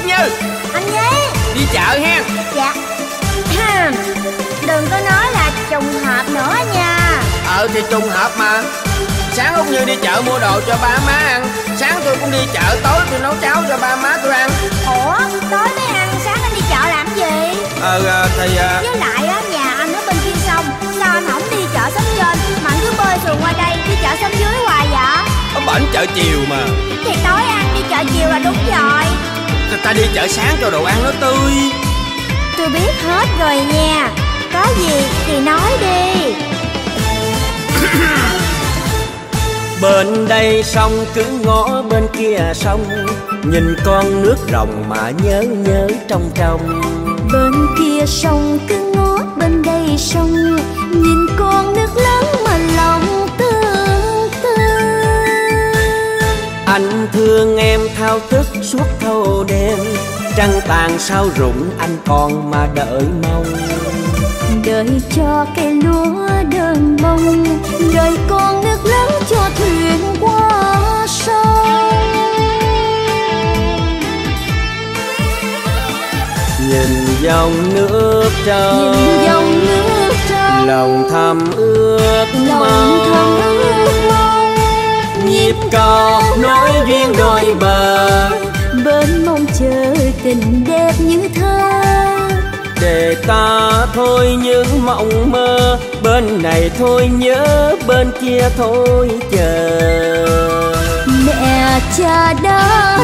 Út Như. Anh Nhi. Đi chợ hen. Dạ. Đừng có nói là trùng hợp nữa nha. Thì trùng hợp mà. Sáng Út Như đi chợ mua đồ cho ba má ăn. Sáng tôi cũng đi chợ, tối tôi nấu cháo cho ba má tôi ăn. Ủa, tối mới ăn, sáng anh đi chợ làm gì? Thì với lại á, nhà anh ở bên kia sông, sao anh không đi chợ xóm trên mà anh cứ bơi xuồng qua đây đi chợ xóm dưới hoài vậy? ở bển chợ chiều mà. Thì tối ăn đi chợ chiều là đúng rồi. Ta đi chợ sáng cho đồ ăn nó tươi. Tôi biết hết rồi nha. Có gì thì nói đi. Bên đây sông cứ ngó bên kia sông, nhìn con nước rồng mà nhớ trong trong. Bên kia sông cứ ngó bên đây sông, nhìn con nước lớn mà lòng tương tư. Anh thương em thao thức suốt thâu đêm, trăng tàn sao rụng anh còn mà đợi mong. Đợi cho cây lúa đơn bông, đợi con nước lớn cho thuyền qua sông. Nhìn dòng nước trong, nhìn dòng nước trong, lòng thầm ước mong. Nhịp cầu nối duyên đôi bờ, bên mong chờ tình đẹp như thơ. Để ta thôi những mộng mơ, bên này thôi nhớ, bên kia thôi chờ. Mẹ cha đã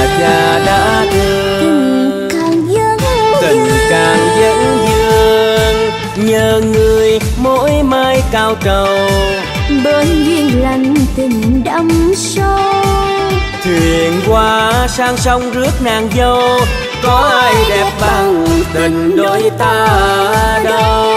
thương, tình càng dẫn dương. Nhờ người mỗi mai cao trầu, bên duyên lành tình đậm sâu. Thuyền qua sang sông rước nàng dâu, có ai đẹp bằng tình đôi ta đâu.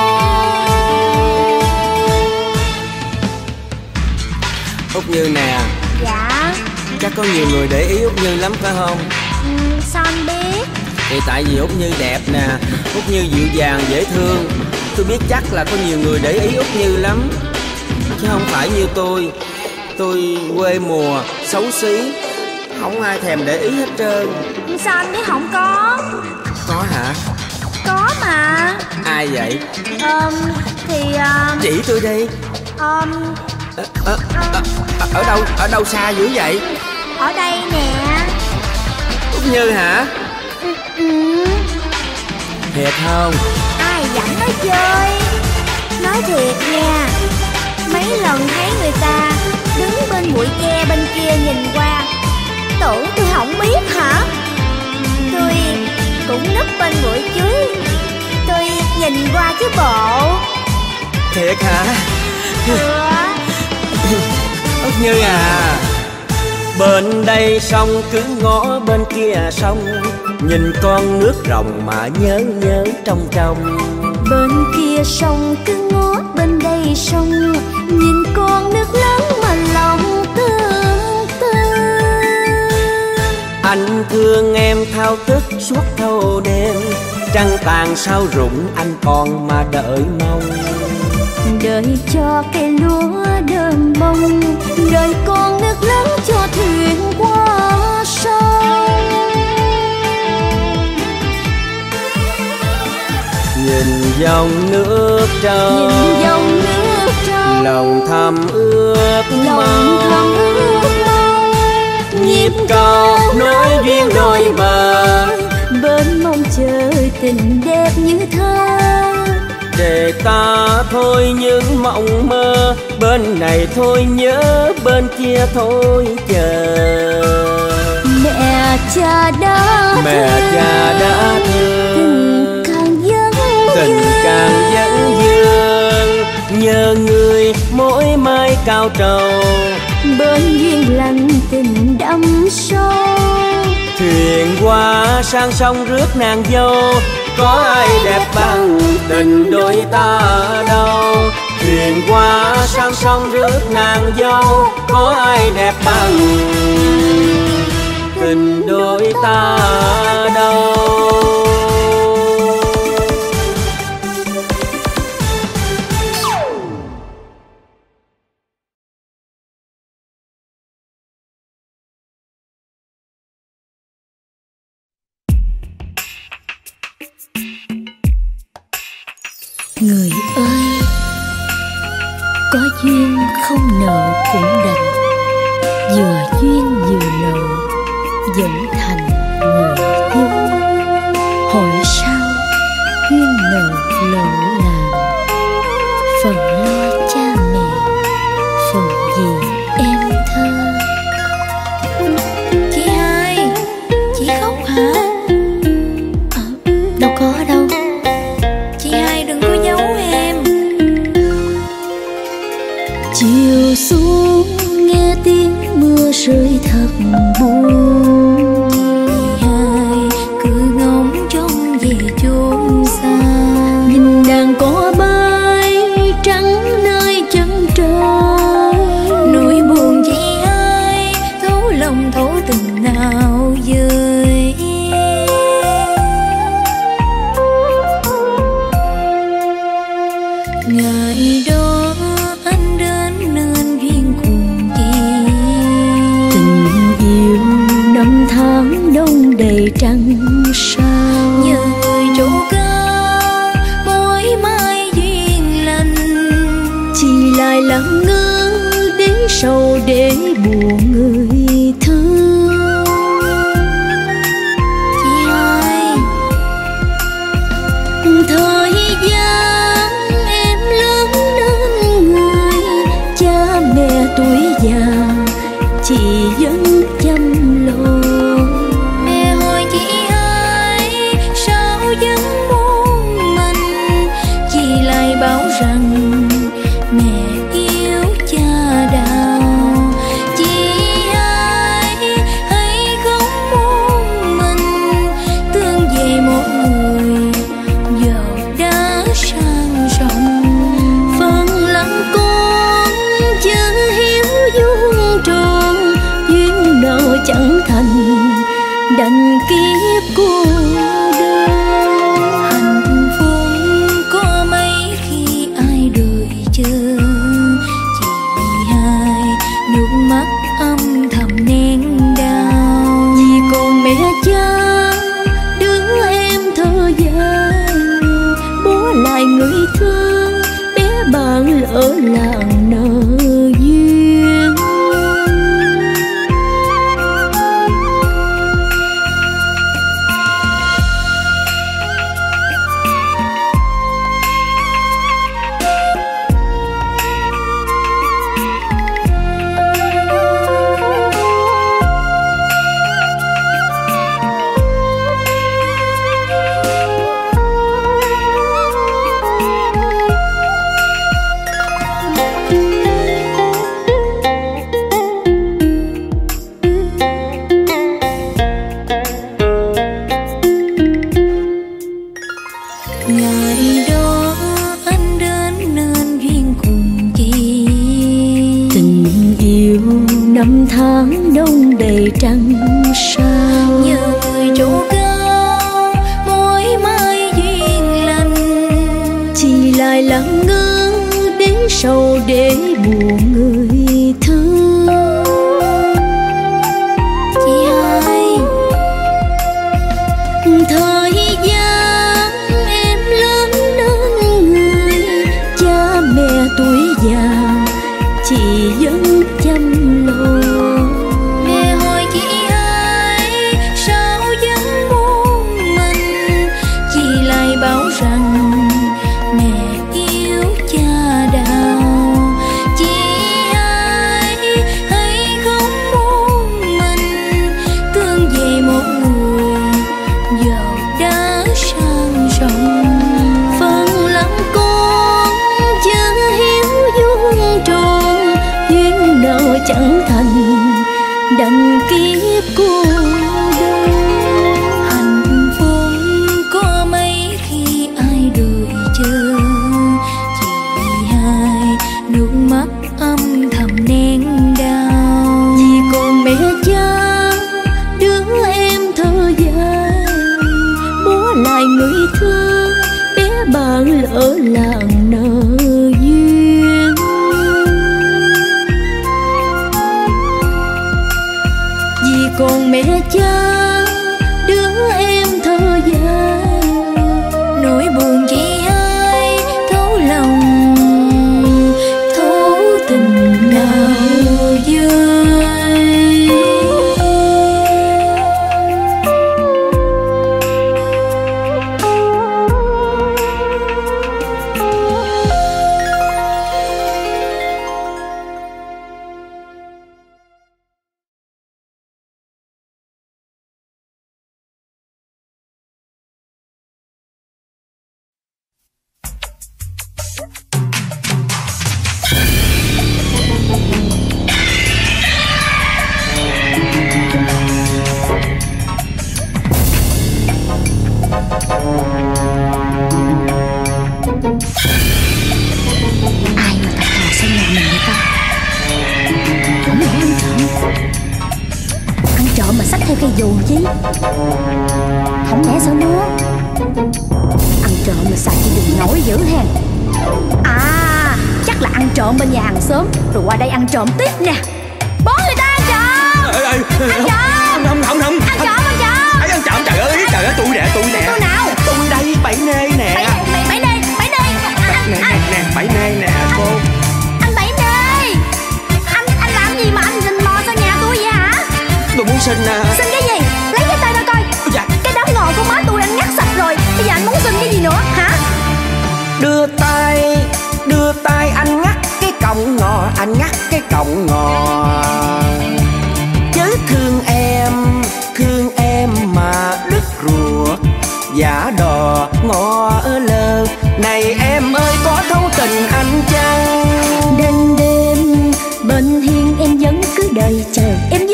Út Như nè. Dạ. Chắc có nhiều người để ý Út Như lắm phải không? Sao anh biết? Thì tại vì Út Như đẹp nè, Út Như dịu dàng dễ thương. Tôi biết chắc là có nhiều người để ý Út Như lắm, chứ không phải như tôi quê mùa, xấu xí, không ai thèm để ý hết trơn. Sao anh biết không có? Có hả? Có mà. Ai vậy? Thì chỉ tôi đi. Ở đâu xa dữ vậy? Ở đây nè. Út Như hả? Thiệt không? Ai dẫn nói chơi. Nói thiệt nha, mấy lần thấy người ta đứng bên bụi tre bên kia nhìn qua, tưởng tôi không biết hả? Tôi cũng núp bên bụi chuối, tôi nhìn qua chứ bộ. Thiệt hả? Út Như à. Bên đây sông cứ ngó bên kia sông, nhìn con nước rồng mà nhớ trong trong. Bên kia sông cứ ngó bên đây sông, nhìn con nước lớn mà lòng tương tư. Anh thương em thao thức suốt thâu đêm, trăng tàn sao rụng anh còn mà đợi mong. Đợi cho cây lúa đơn bông, đợi con nước lớn cho thuyền qua sông. Nhìn dòng nước trong, lòng thầm ước mong. Nhịp cầu nối duyên đôi bờ, bên mong chờ tình đẹp như thơ. Để ta thôi những mộng mơ, bên này thôi nhớ, bên kia thôi chờ. Mẹ cha đã thương, tình càng dẫn dương. Nhờ người mỗi mai cao trầu, bên duyên lành tình đậm sâu. Thuyền qua sang sông rước nàng dâu, có ai đẹp bằng tình đôi ta đâu. Thuyền qua sang sông rước nàng dâu, có ai đẹp bằng tình đôi ta đâu. Người ơi, có duyên không nợ cũng đành, vừa duyên vừa nợ vẫn thành người yêu. Hỏi sao duyên nợ lỡ làng, phần lo cha mẹ, phần gì em thơ. Chị hai, chị khóc hả? Đâu có đâu. Chị hai đừng có giấu em. Chiều xuống nghe tiếng mưa rơi thật buồn, Chị hai cứ ngóng trông về chốn xa, nhìn đàn cò bay trắng nơi chân trời. nỗi buồn chị hai thấu lòng thấu tình nào dời. Ngày đó anh đến nên duyên cùng chị, Tình yêu năm tháng đông đầy trăng sao, nhờ người chỗ cao mối mai duyên lành. chỉ lại lặng ngơ đến sầu để buồn người thương. Chị hai, Thời gian em lớn nên người, cha mẹ tuổi già chị vẫn chăm lo. mẹ hỏi chị hai sao vẫn muốn mình, chị lại bảo rằng mẹ yêu cha đào. Chị hai hãy không muốn mình tương về một người giàu đã sang rộng. Phần lặng con chớ hiếu vuông tròn, duyên nợ chẳng thành đành kiếp cô đơn. Hạnh phúc có mấy khi ai đợi chờ, chị hai nước mắt âm thầm nén đau. Vì còn mẹ cha đứa em thơ dài, bố lại người thương bé bạn lỡ làng nợ duyên. Ngày đó anh đến nên duyên cùng chị, Tình yêu năm tháng đông đầy trăng sao, nhờ người chỗ cao mối mai duyên lành. chỉ lại lặng ngơ đến sầu để buồn người thương. Chị hai, Thời gian em lớn nên người, cha mẹ tuổi già chị vẫn chăm lo. mẹ hỏi chị hai sao vẫn muốn mình, chị lại bảo rằng mẹ yêu cha đào. Chị hai hãy không muốn mình tương về một người giàu đã sang rộng. Phần lặng con chớ hiếu vuông tròn, duyên nợ chẳng thành đành kiếp cô đơn. Hạnh phúc có mấy khi ai đợi chờ, chị hai nước mắt âm thầm nén đau. Vì còn mẹ cha đứa em thơ dài, bố lại người thương bé bạn lỡ làng nợ duyên. Vì còn mẹ cha đứa em thơ dài, theo cây dù chứ. Không lẽ sao nữa? Ăn trộm mà xài cái đừng nổi dữ hèn. À, chắc là ăn trộm bên nhà hàng xóm rồi qua đây ăn trộm tiếp nè. Bố người ta ăn trộm. Ăn trộm. Không Ăn trộm, ăn trộm. Ai ăn trộm? Trời ơi, tôi nè. Tôi nào? Tôi đây, Bảy Nê nè. Bảy Nê. Nè, Bảy Nê nè cô. Anh Bảy Nê, anh làm gì mà anh rình mò sang nhà tôi vậy hả? Tôi muốn xin Xin cái gì? Lấy cái tay ra coi. Dạ. Cái đám ngò của má tôi anh ngắt sạch rồi. Bây giờ anh muốn xin cái gì nữa hả? Đưa tay anh ngắt cái cọng ngò, Chứ thương em mà đứt ruột, giả đò ngò lơ. Này em ơi có thấu tình anh chăng? Đêm bên hiên em vẫn cứ đợi chờ,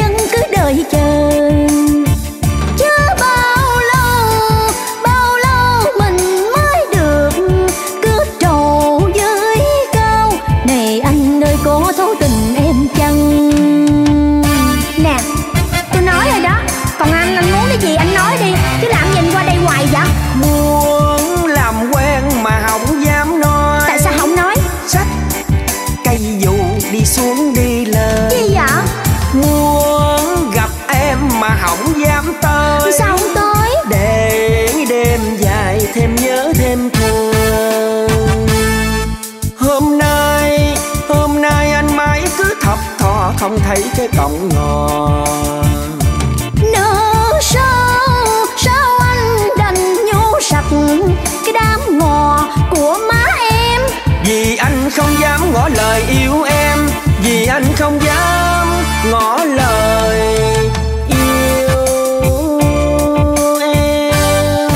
Chứ bao lâu mình mới được cứ trầu với cao. Này anh ơi có thấu tình em chăng? Nè, tôi nói rồi đó. Còn anh muốn cái gì anh nói đi, chứ làm gì anh qua đây hoài vậy? Muốn làm quen mà không dám nói. Tại sao không nói? Xách cây dù đi xuống đi lên. Gì vậy? Muốn gặp em mà không dám tới. Sao không tới? Để đêm dài thêm nhớ thêm thương. Hôm nay anh mãi cứ thập thò không thấy cái cọng ngò. Nỡ sao anh đành nhổ sạch cái đám ngò của má em. Vì anh không dám ngỏ lời yêu em, vì anh không dám ngỏ lời yêu em.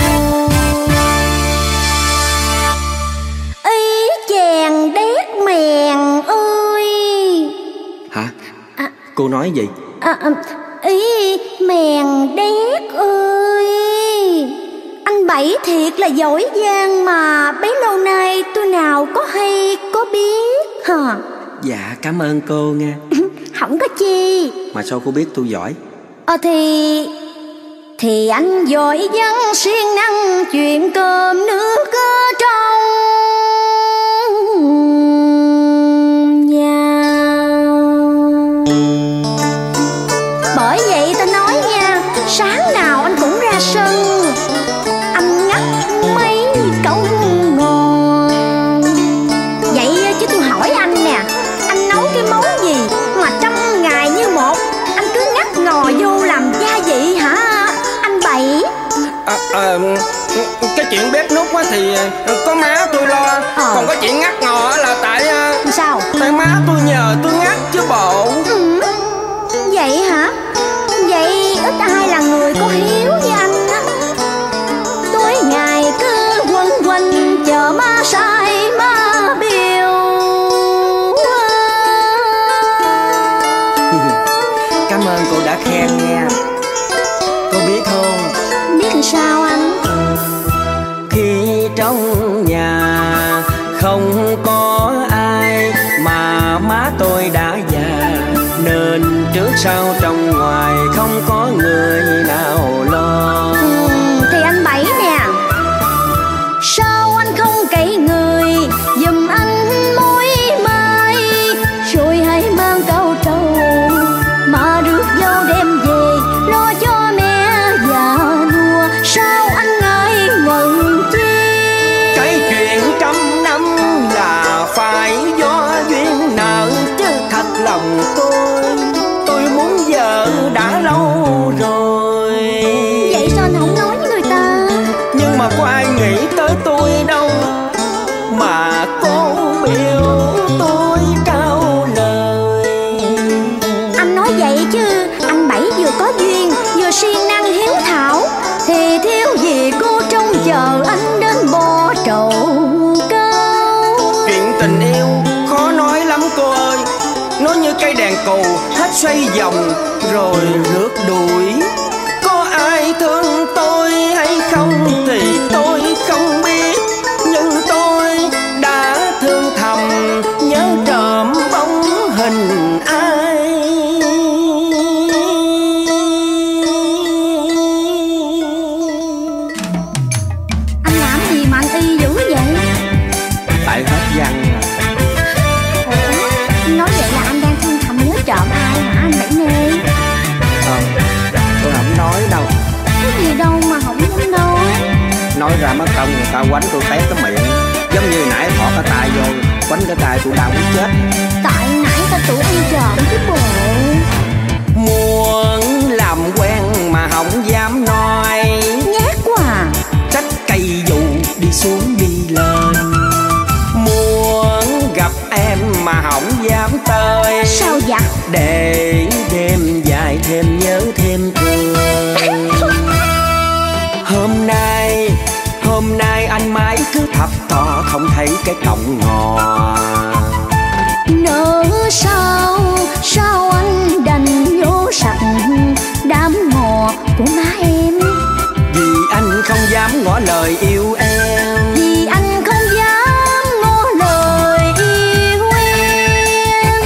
Ý chàng đét mèn ơi. Hả? Cô nói gì? Ý mèn đét ơi. Anh Bảy thiệt là giỏi giang mà bấy lâu nay tôi nào có hay có biết hả? Dạ cảm ơn cô nha. Không có chi. Mà sao cô biết tôi giỏi? Thì anh giỏi văn siêng năng chuyện cơm nước ở trong nhà. Bởi vậy ta nói nha, sáng nào anh cũng ra sân anh ngắt mấy cọng ngò. Vậy chứ tôi hỏi anh nè, anh nấu cái món gì mà 100 ngày như một anh cứ ngắt ngò vô làm gia vị hả anh Bảy? Cái chuyện bếp núc á thì có má tôi lo. Còn có chuyện ngắt ngò là tại Sao? Tại má tôi nhờ tôi ngắt chứ bộ. Vậy hả? Vậy ít ai là người có hiếu như anh á. Tối ngày cứ quanh chờ má sai má biểu. Cảm ơn cô đã khen nha. Cô biết không? Biết làm sao anh? Khi trong nhà không có ai mà má tôi đã già, nên trước sau trong ngoài không có người nào lo. Thì anh Bảy nè, sao anh không cậy người giùm anh mối mai, rồi hãy mang câu trầu mà rước dâu đem về lo cho mẹ già nua. Sao anh ngại ngần chi? Cái chuyện 100 năm là phải do duyên nợ, chứ thật lòng tôi muốn vợ đã lâu rồi. Vậy sao anh không nói với người ta? Nhưng mà có ai nghĩ tới tôi đâu mà cô biểu tôi trao lời. Anh nói vậy chứ anh Bảy vừa có duyên vừa siêng năng hiếu thảo, thì thiếu gì cô trông chờ anh đến bo trầu cao. Chuyện tình yêu khó nói lắm cô ơi. Nó như cây đèn cù hết xoay vòng rồi rượt đuổi. Có ai thương tôi hay không thì tôi không biết, nhưng tôi đã thương thầm nhớ trộm bóng hình ai. ra mất công người ta quánh tôi tét cái miệng. Giống như nãy thỏ cái tay vô quánh cái tay tôi đau muốn chết. Tại nãy ta tưởng ăn trộm chứ bộ. Muốn làm quen mà không dám nói, Nhát quá à. trách cây dù đi xuống đi lên. Muốn gặp em mà không dám tới, Sao vậy? để đêm dài thêm nhớ thêm thương. Hôm nay anh mãi cứ thập thò không thấy cái cọng ngò. Nỡ sao anh đành nhổ sạch đám ngò của má em. Vì anh không dám ngỏ lời yêu em. Vì anh không dám ngỏ lời yêu em.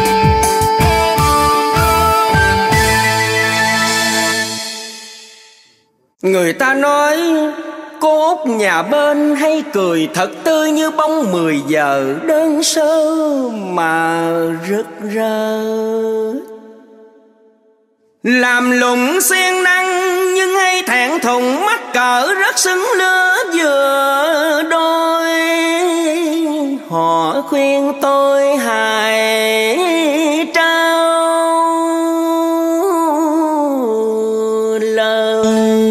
Người ta nói cô Út nhà bên hay cười thật tươi như bóng 10 giờ đơn sơ mà rực rỡ. Làm lụng siêng năng nhưng hay thẹn thùng, mắc cỡ rất xứng lứa vừa đôi. Họ khuyên tôi hãy trao lời,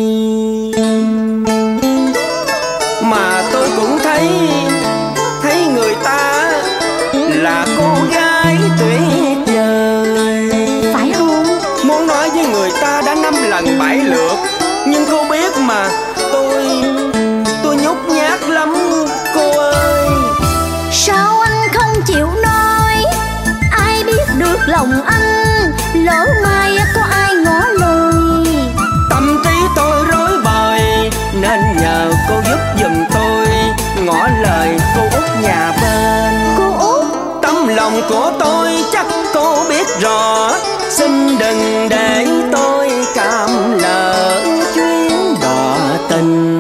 mà tôi cũng thấy người ta là cô gái tuyệt vời. Phải không? Muốn nói với người ta đã 5 lần 7 lượt, nhưng cô biết mà tôi nhút nhát lắm cô ơi. Sao anh không chịu nói? Ai biết được lòng anh, lỡ mai có ai ngỏ lời. Tâm trí tôi rối bời nên nhờ cô giúp giùm tôi ngỏ lời cô Út nhà bên. Cô Út, Tấm lòng của tôi chắc cô biết rõ, xin đừng để tôi cảm lỡ chuyến đò tình.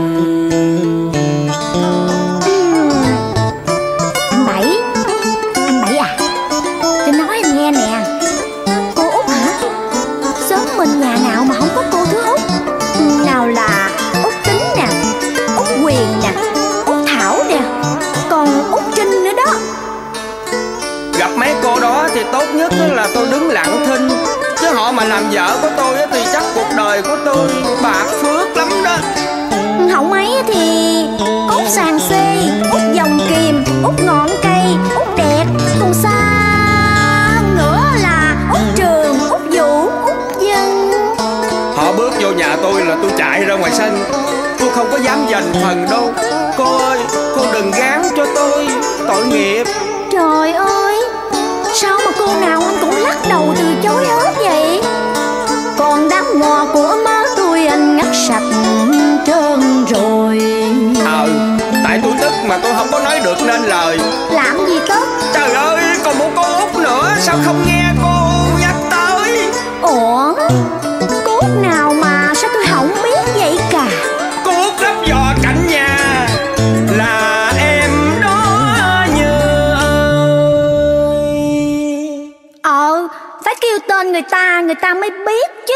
anh Bảy à, tôi nói em nghe nè. Cô Út hả? Xóm mình nhà nào mà không có cô thứ Út. Nào là Út Tính nè, Út Quyền nè, Út Thảo nè, còn Út Trinh nữa đó. Gặp mấy cô đó thì tốt nhất là tôi đứng lặng thinh, chứ họ mà làm vợ của tôi thì chắc cuộc đời của tôi bạc phước lắm đó. Không ấy thì Út Sàn Xê, Út Dòng Kìm, Út Ngọn Cây, Út Đẹp. Còn xa nữa là Út Trường, Út Vũ, Út Dân. Họ bước vô nhà tôi là tôi chạy ra ngoài sân. Tôi không có dám giành phần đâu. Cô ơi, cô đừng gán cho tôi, tội nghiệp. Trời ơi, sao mà cô nào anh cũng lắc đầu từ chối hết vậy? Còn đám ngò của má tôi anh ngắt sạch trơn rồi. Tại tôi tức mà tôi không có nói được nên lời. Làm gì tức? Trời ơi, còn một cô Út nữa, sao không nghe cô nhắc tới? Ủa, cô Út nào mà sao tôi không biết vậy cả? Cô Út lắp giò cạnh nhà là em đó Như ơi. Phải kêu tên người ta mới biết chứ.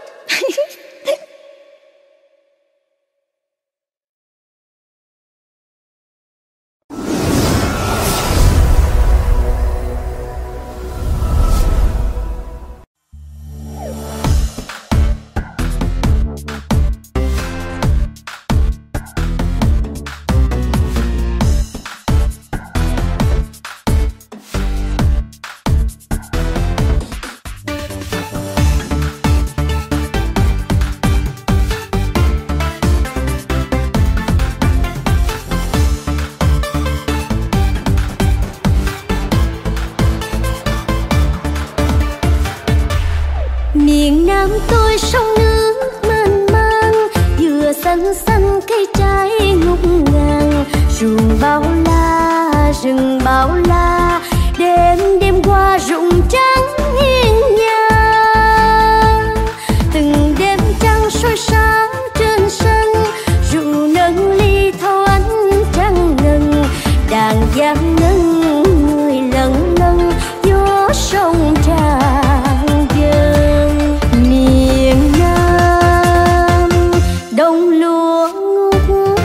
Miền Nam tôi sông nước mênh mang, vừa xanh xanh cây trái ngút ngàn. Ruộng bao la, rừng bao la, đêm đêm qua rụng trắng hiên nhà. Từng đêm trăng soi sáng trên sân, rượu nâng ly thâu ánh trăng ngần. Đàn giang ngân người lân lân, gió sông tràn dâng. Miền Nam đông lúa ngút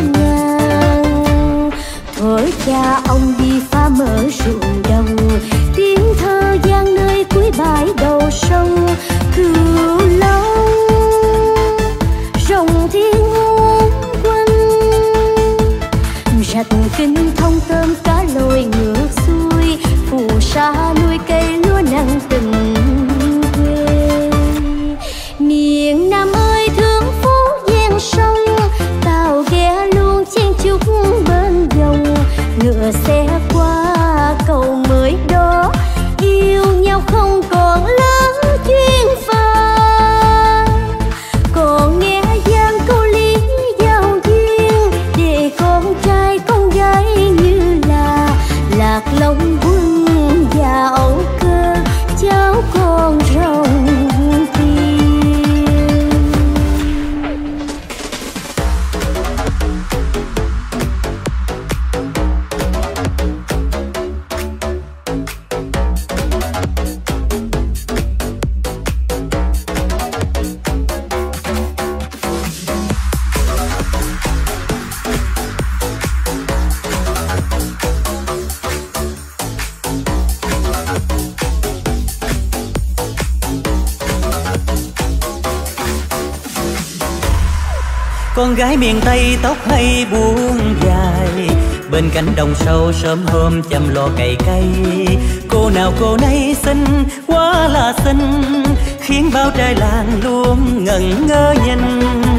Con gái miền Tây tóc hay buông dài, bên cánh đồng sâu sớm hôm chăm lo cày cấy. Cô nào cô nấy xinh quá là xinh, khiến bao trai làng luôn ngẩn ngơ nhìn.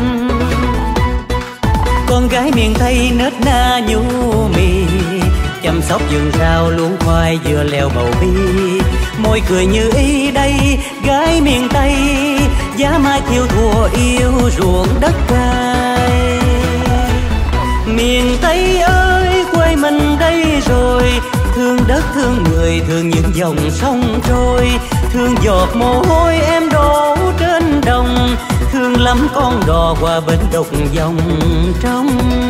Con gái miền Tây nết na nhu mì, chăm sóc vườn rau luống khoai vừa leo bầu bi. Môi cười như ý đây gái miền Tây, giá mai thiêu thùa yêu ruộng đất cày. Miền Tây ơi quê mình đây rồi, thương đất thương người thương những dòng sông trôi, thương giọt mồ hôi em đổ trên đồng, thương lắm con đò qua bên đục dòng trong.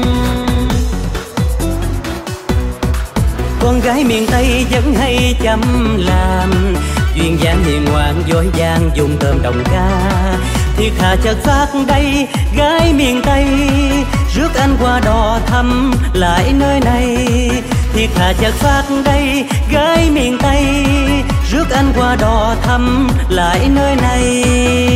Con gái miền Tây vẫn hay chăm làm, duyên dáng hiền ngoan dối dàng dùng tôm đồng ca. Thiệt thà chất phác đây gái miền Tây, rước anh qua đò thăm lại nơi này. Thiệt thà chất phác đây gái miền Tây, rước anh qua đò thăm lại nơi này.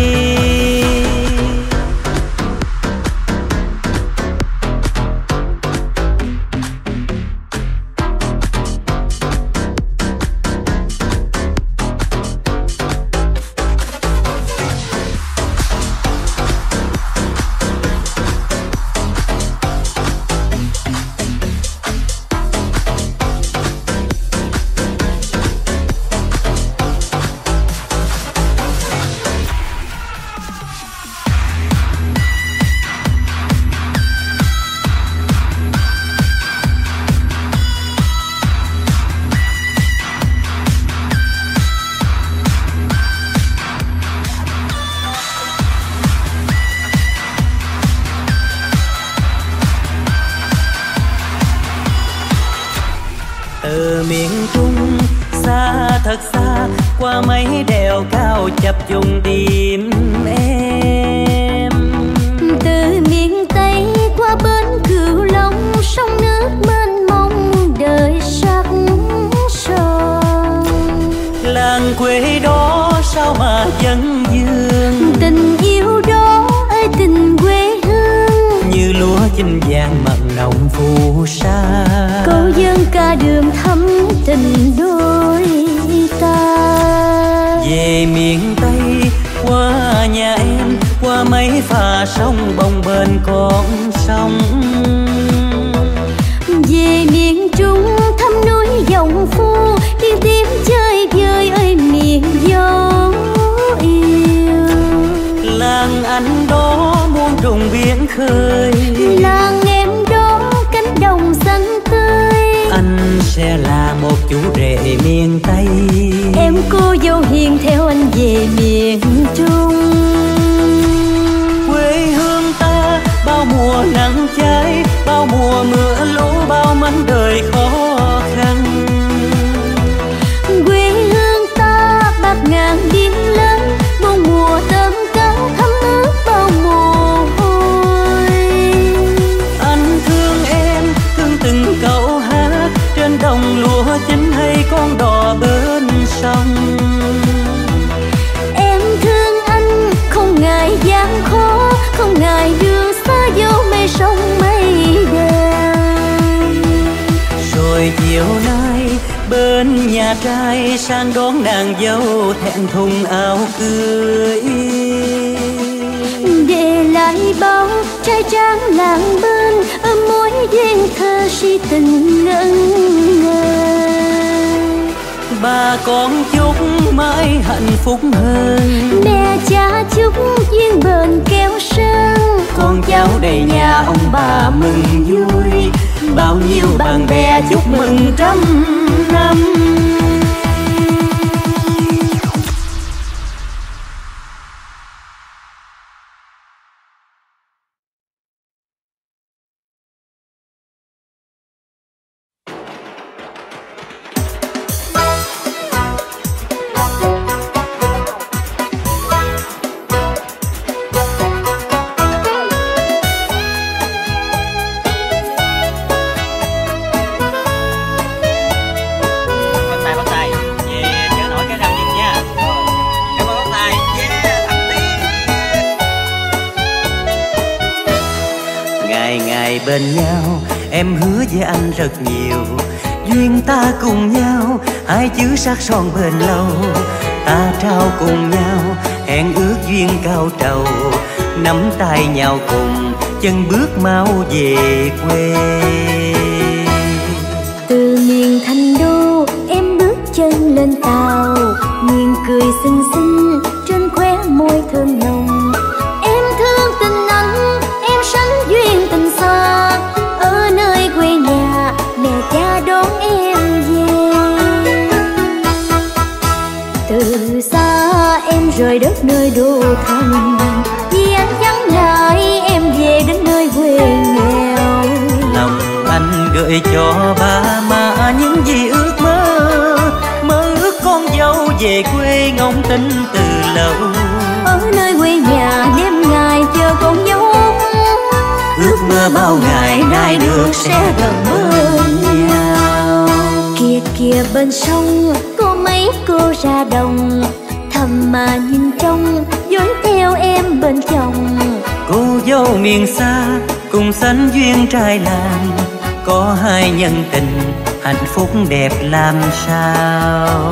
Từ miền Trung xa thật xa, qua mấy đèo cao chập trùng tìm em. Từ miền Tây qua bến Cửu Long, sông nước mênh mông đời sắc son. Làng quê đó sao mà vấn vương, Tình yêu đó ơi tình quê hương, như lúa chín vàng mặn nồng phù sa. câu dân ca đường thắm tình đôi ta. Về miền Tây qua nhà em, qua mấy phà sông bồng bềnh con sông. Về miền Trung thăm núi Dòng Phu, đi tìm chơi vơi ơi miền dấu yêu. Làng anh đó muôn trùng biển khơi, Làng em đó cánh đồng xanh tươi. anh sẽ là một chú rể miền Tây. Em cô dâu hiền theo anh về miền Trung. Quê hương ta bao mùa nắng cháy, bao mùa mưa lũ, bao mảnh đời khó khăn. Quê hương ta bạc ngàn biển lớn, muôn mùa tôm cá thấm ướt bao mồ hôi. Anh thương em, thương từng câu hát trên đồng lúa chín hay con đò bên sông. Em thương anh không ngại gian khó, không ngại đường xa dấu mây sông mây đèo. Rồi chiều nay bên nhà trai sang đón nàng dâu thẹn thùng áo cưới. Để lại bao trai tráng làng bên, ôm mối duyên thơ si tình ngẩn ngơ. Bà con chúc mãi hạnh phúc hơn, Mẹ cha chúc duyên bền kéo sơn. con cháu đầy nhà ông bà mừng vui, bao nhiêu bạn bè chúc mừng trăm năm. Ngày ngày bên nhau em hứa với anh rất nhiều, duyên ta cùng nhau hai chữ sắc son bền lâu. Ta trao cùng nhau hẹn ước duyên cao trầu, nắm tay nhau cùng chân bước mau về quê. Từ miền Thành Đô em bước chân lên tàu, miền cười xinh xinh trên khóe môi thơm nồng. Em thương tình anh, em sánh duyên tình xa, ở nơi quê nhà mẹ cha đón em về. Từ xa em rời đất nơi đô thành, vì anh chẳng lại em về đến nơi quê nghèo. Lòng anh gửi cho ba má những gì ước mơ, mơ ước con dâu về quê ngóng tin từ lâu. Ở nơi quê nhà đêm ngày chờ con dâu, ước mơ bao ngày nay được sẽ gần bên nhau. Kìa kìa bên sông có mấy cô ra đồng, thầm mà nhìn trông dõi theo em bên chồng. Cô dâu miền xa cùng sánh duyên trai làng, có hai nhân tình hạnh phúc đẹp làm sao.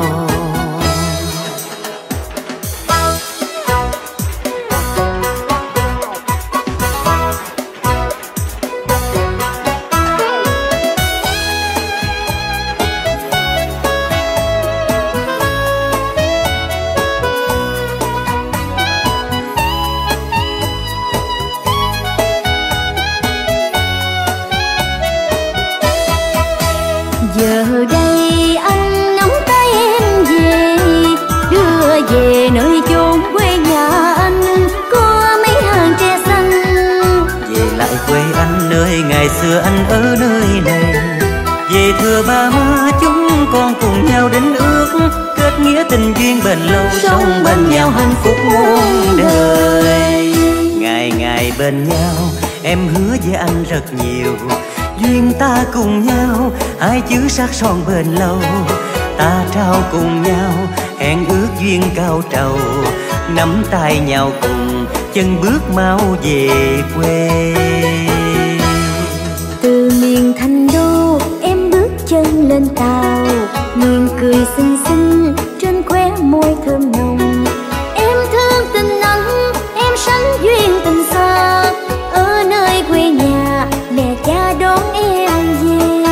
Giờ đây anh nắm tay em về, đưa về nơi chốn quê nhà anh có mấy hàng tre xanh. Về lại quê anh nơi ngày xưa anh ở nơi này, về thưa ba má chúng con cùng nhau đến ước, kết nghĩa tình duyên bền lâu sống bên nhau hạnh phúc muôn đời. Ngày ngày bên nhau em hứa với anh rất nhiều, duyên ta cùng nhau hai chữ sắc son bền lâu. Ta trao cùng nhau hẹn ước duyên cao trầu, nắm tay nhau cùng chân bước mau về quê. Từ miền Thành Đô em bước chân lên tàu, miền cười xinh xinh trên khóe môi thơm nồng. Em thương tình anh, em sánh duyên tình xa, ở nơi quê nhà mẹ cha đón em về.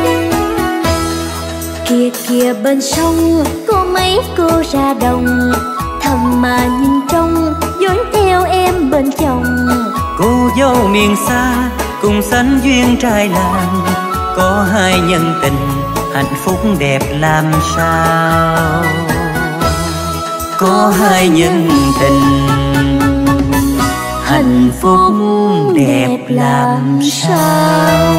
Kìa kìa bên sông có mấy cô ra đồng, thầm mà nhìn trông dõi theo em bên chồng. Cô dâu miền xa cùng sánh duyên trai làng, có hai nhân tình hạnh phúc đẹp làm sao. Có hai nhân tình hạnh phúc đẹp làm sao.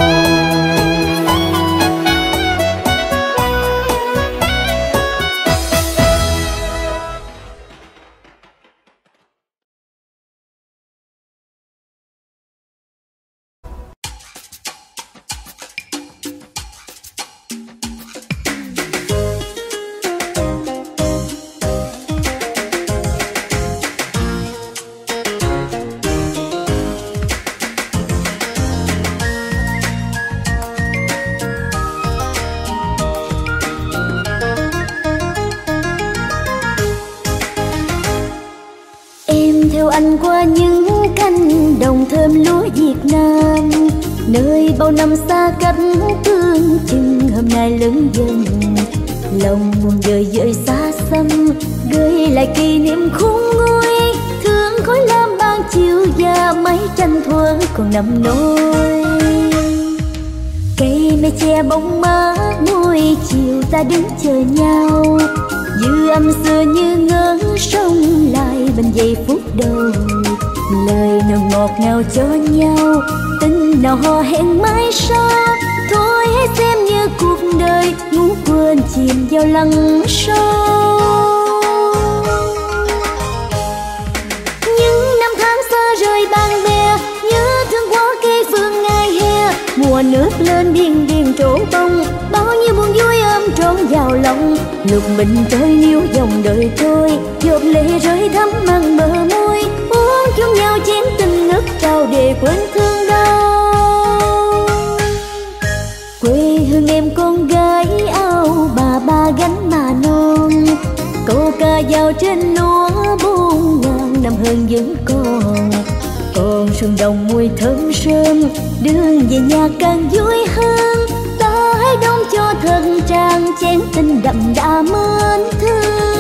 Theo anh qua những cánh đồng thơm lúa Việt Nam, nơi bao năm xa cách tương chừng hôm nay lớn dần. Lòng buồn dời dời xa xăm, gửi lại kỷ niệm khôn nguôi, thương khói lam ban chiều và mái tranh thuở còn nằm nôi. Cây mây che bóng má môi chiều ta đứng chờ nhau, dư âm xưa như ngỡ sông lại bên giây phút đầu. Lời nào ngọt ngào cho nhau, tình nào hò hẹn mãi sau. Thôi hãy xem như cuộc đời ngủ quên chìm vào lặng sâu. Những năm tháng xa rời bạn bè, nhớ thương quá cây phương ngày hè. Mùa nước lên điên điên trổ bông, bao nhiêu buồn vui ôm trọn vào lòng. Lục bình trôi níu dòng đời trôi, giọt lệ rơi thắm mang bờ môi. Uống chung nhau chén tình ngất trao để quên thương đau. trên lúa 4.000 năm hơn vẫn còn sương đồng mùi thơm sớm, đường về nhà càng vui hơn. Ta hãy đong cho thật tràn chén tình đậm đà mến thương.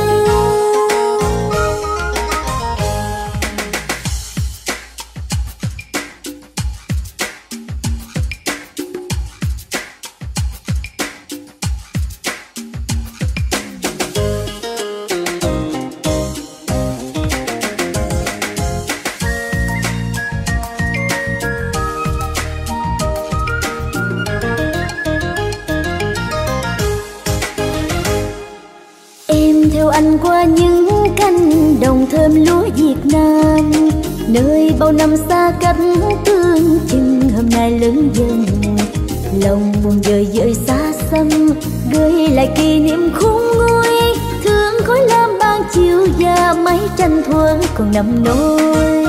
Theo anh qua những cánh đồng thơm lúa Việt Nam, nơi bao năm xa cách tương chừng hôm nay lớn dần. Lòng buồn dời dời xa xăm, gửi lại kỷ niệm khôn nguôi. Thương khói lam ban chiều và mái tranh thuở còn nằm nôi.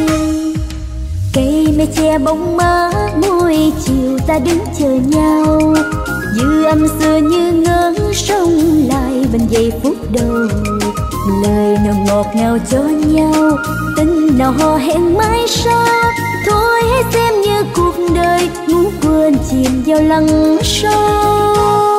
Cây me che bóng má môi chiều ta đứng chờ nhau. Dư âm xưa như ngỡ sông lại bên giây phút đầu. Lời nào ngọt ngào cho nhau, tình nào hò hẹn mãi sau. Thôi hãy xem như cuộc đời muốn quên chìm vào lặng sâu.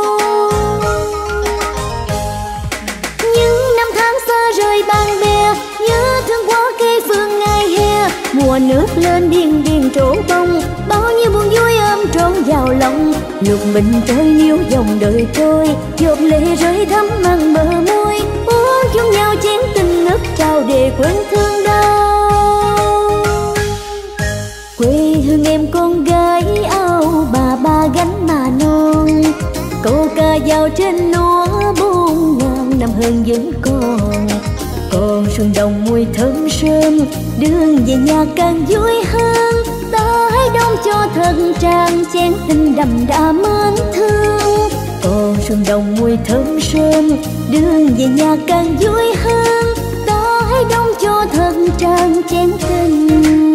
Những năm tháng xa rời bạn bè, nhớ thương quá cây phương ngày hè. Mùa nước lên điên điên trổ bông, bao nhiêu buồn vui ôm trọn vào lòng. Lúc mình trôi níu dòng đời trôi, giọt lệ rơi thắm mang bờ môi. Uống chung nhau chén tình nước trao để quên thương đau. Quê hương em con gái áo bà gánh mà non. Câu ca dao trên lúa 4.000 năm hơn vẫn còn sương đồng mùi thơm sớm, đường về nhà càng vui hơn. Ta hãy đong cho thật tràn chén tình đậm đà mến thương. Còn sương đồng mùi thơm sớm, đường về nhà càng vui hơn. Ta hãy đong cho thật tràn chén tình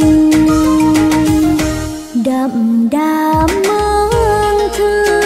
đậm đà mến thương.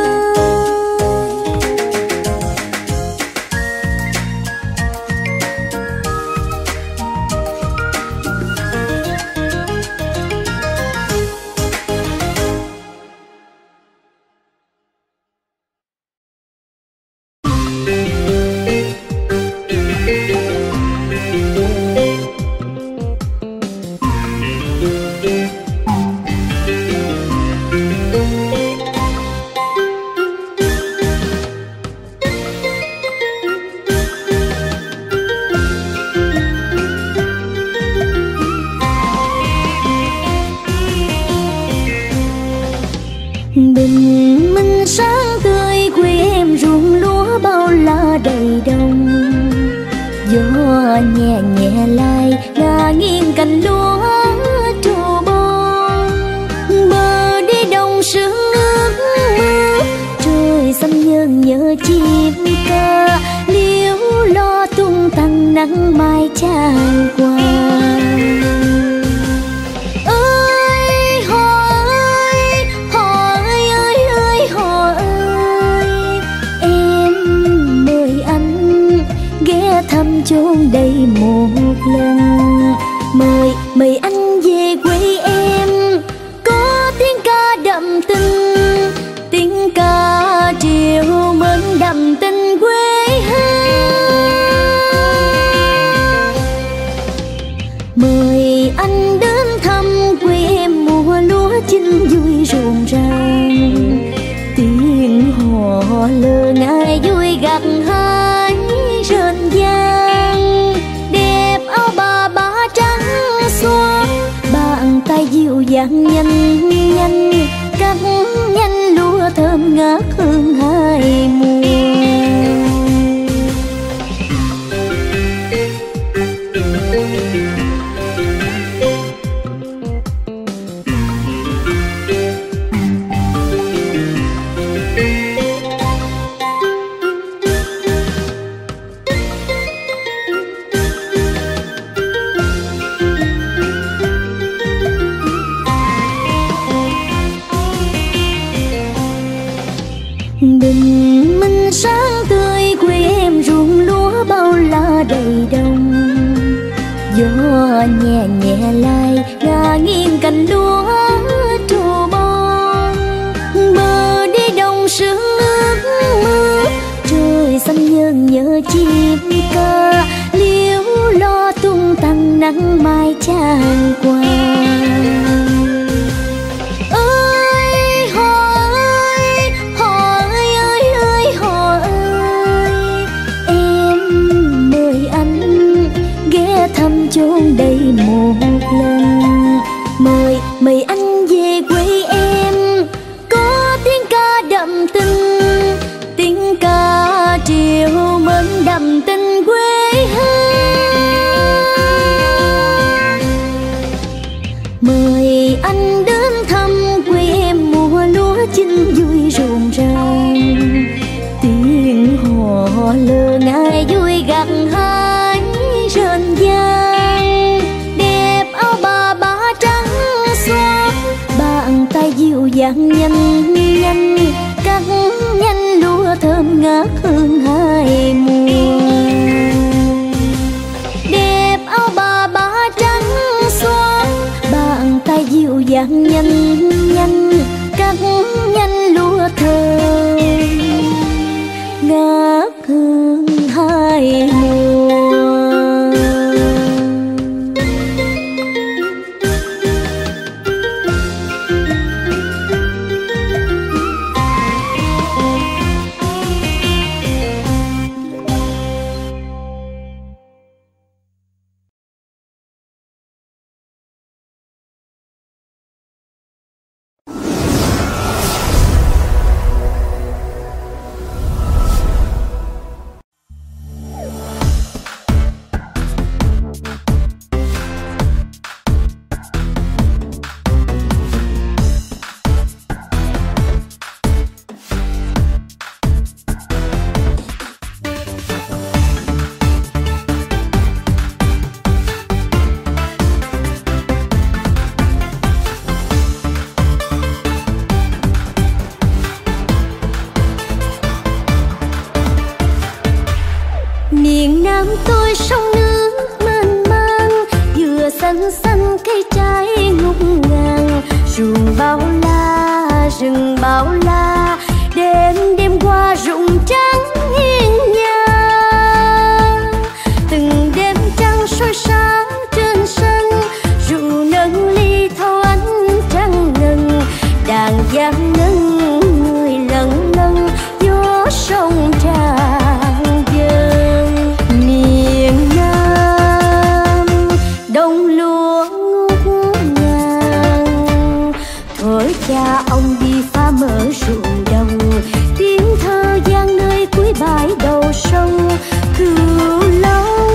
Bình minh sáng tươi quê em ruộng lúa bao la đầy đồng. Gió nhẹ nhẹ lai ngả nghiêng cành lúa trổ bông. Bờ đi đồng sương nước mưa, trời xanh nhơn nhớ chim ca. Liễu lo tung tăng nắng mai tràn qua. Chốn đây một lần, mời anh về quê em. Có tiếng ca đậm tình, tiếng ca triều mến đậm tình quê hương. Mời anh đến thăm quê em, mùa lúa chín vui rộn ràng. Tiếng hò lơ ngại vui gặt hái rền vang. Bàn tay dịu dàng nhanh nhanh, cắt nhanh lúa thơm ngát hương hai mùa. Bình minh gió nhẹ nhẹ lai ngả nghiêng cành lúa trổ bông. Bờ đi đồng sương ướt mưa, trời xanh nhơn nhớ chim ca, liễu lo tung tăng nắng mai tràn qua. Chốn đây một lần, mời anh về quê em, có tiếng ca đậm tình, tiếng ca triều mến đậm tình quê hương. Mời anh đến thăm quê em, mùa lúa chín vui rộn ràng, tiếng hò lơ ngại vui gặt hái rền vang. Dịu dàng nhanh nhanh cắt nhanh lúa thơm ngát hương hai mùa. Đẹp áo bà trắng xóa, bàn tay dịu dàng nhanh nhanh cắt nhanh lúa thơm ngát hương hai mùa. Miền Nam tôi sông nước mênh mang, vừa xanh xanh cây trái ngút ngàn, ruộng bao la rừng bao la, đêm đêm qua rụng trắng hiên nhà. Từng đêm trăng soi sáng trên sân, rượu nâng ly thâu ánh trăng ngần, đàn giang ngân người lân lân gió sông tràn. Cha ông đi phá mở ruộng đồng, tiếng thơ vang nơi cuối bãi đầu sông Cửu Long.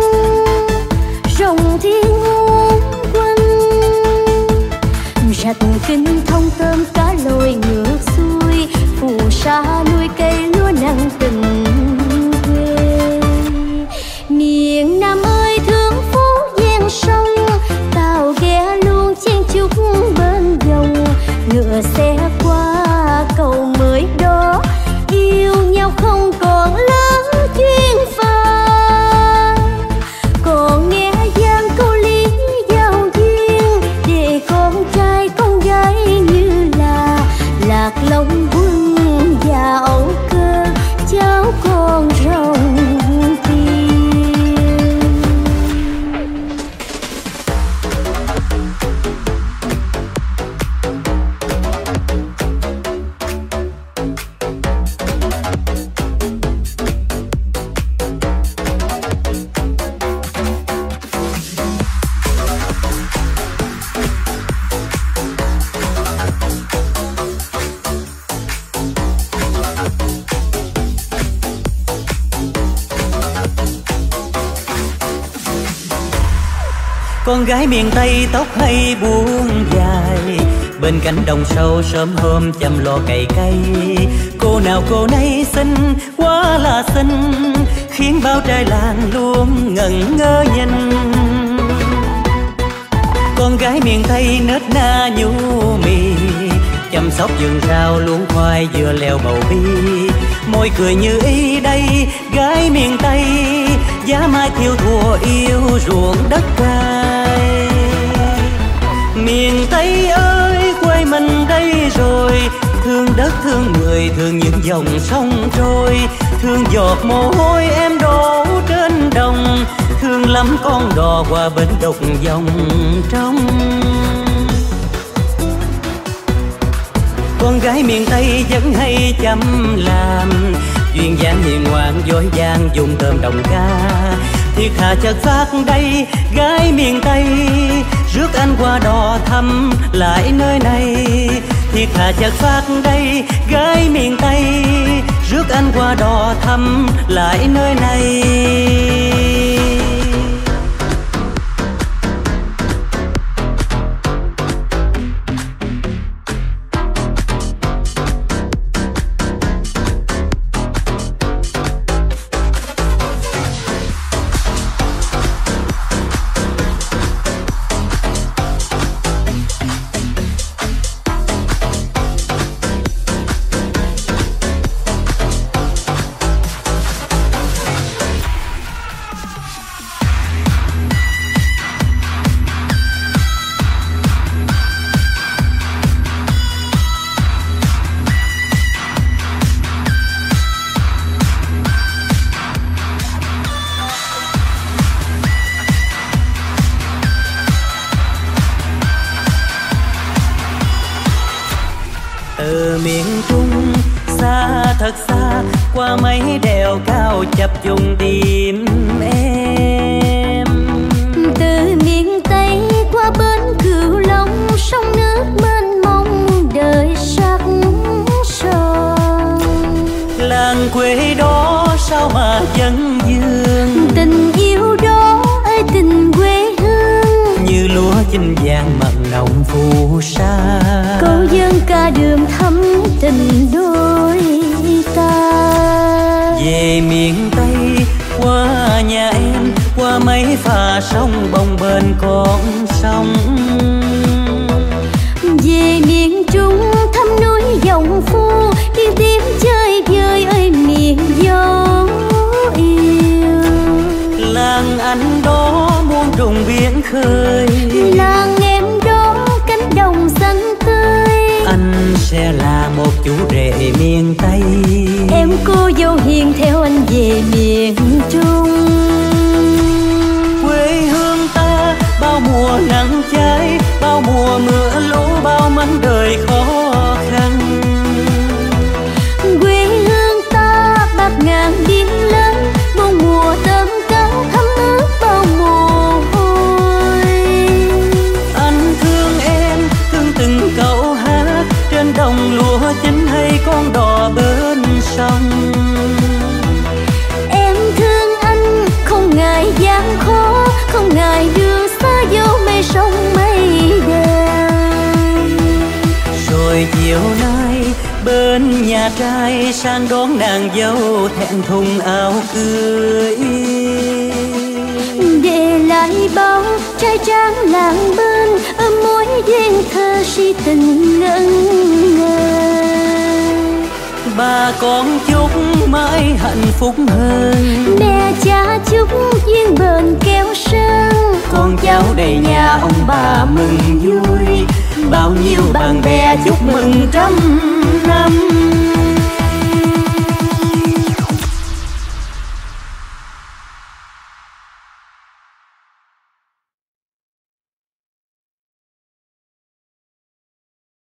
Rồng thiên uốn quanh, rạch kinh thông tôm cá lội ngược xuôi, phù sa nuôi cây lúa nặng tình quê. Miền Nam ơi thương phú ven sông, tàu ghe luôn chen chúc bên dòng, ngựa xe qua cầu mới đó, yêu nhau không còn lớn chuyên pha. Còn nghe gian câu lý giao duyên, để con trai con gái như là Lạc Long Quân và Âu Cơ, cháu con rồng tiên. Con gái miền Tây tóc hay buông dài, bên cánh đồng sâu sớm hôm chăm lo cày cây. Cô nào cô nấy xinh quá là xinh, khiến bao trai làng luôn ngẩn ngơ nhìn. Con gái miền Tây nết na nhu mì, chăm sóc vườn rau luống khoai vừa leo bầu bi. Môi cười như ý đây gái miền Tây, giá mai thiêu thùa yêu ruộng đất cày. Miền Tây ơi quê mình đây rồi, thương đất thương người thương những dòng sông trôi, thương giọt mồ hôi em đổ trên đồng, thương lắm con đò qua bến đục dòng trong. Con gái miền Tây vẫn hay chăm làm, duyên dáng hiền ngoan dối dàng dùng tôm đồng ca. Thiệt thà chất phác đây gái miền Tây, rước anh qua đò thăm lại nơi này. Thiệt thà chất phác đây gái miền Tây, rước anh qua đò thăm lại nơi này. Từ miền Trung xa thật xa, qua mấy đèo cao chập trùng tìm em. Từ miền Tây qua bến Cửu Long, sông nước mênh mông đời sắc son. Làng quê đó sao mà vẫn vương, Tình yêu đó ơi tình quê hương, như lúa chín vàng mặn nồng phù sa. câu dân ca đường thắm tình đôi ta. Về miền Tây qua nhà em, qua mấy phà sông bồng bềnh con sông. Về miền Trung thăm núi Dòng Phu, đi tiếp chơi vơi ơi miền dấu yêu. Làng anh đó muôn trùng biển khơi, Làng em đó cánh đồng xanh tươi. anh sẽ là một chú rể miền Tây. Em cô dâu hiền theo anh về miền Trung. Quê hương ta bao mùa nắng cháy, bao mùa mưa lũ, bao mảnh đời khó khăn. Quê hương ta bạc ngàn biển lớn, bao mùa tôm cá thấm ướt bao mồ hôi. Anh thương em, thương từng câu hát trên đồng lúa chín hay con đò bên sông. Em thương anh không ngại gian khó, không ngại đưa xa vô mây sông mây đèo. Rồi chiều nay bên nhà trai sang đón nàng dâu thẹn thùng áo cưới. Để lại bao trai tráng làng bên, ôm mối duyên thơ si tình ngẩn ngơ. Bà con chúc mãi hạnh phúc hơn, Mẹ cha chúc duyên bền kéo sơn. con cháu đầy nhà ông bà mừng vui, bao nhiêu bạn bè chúc mừng trăm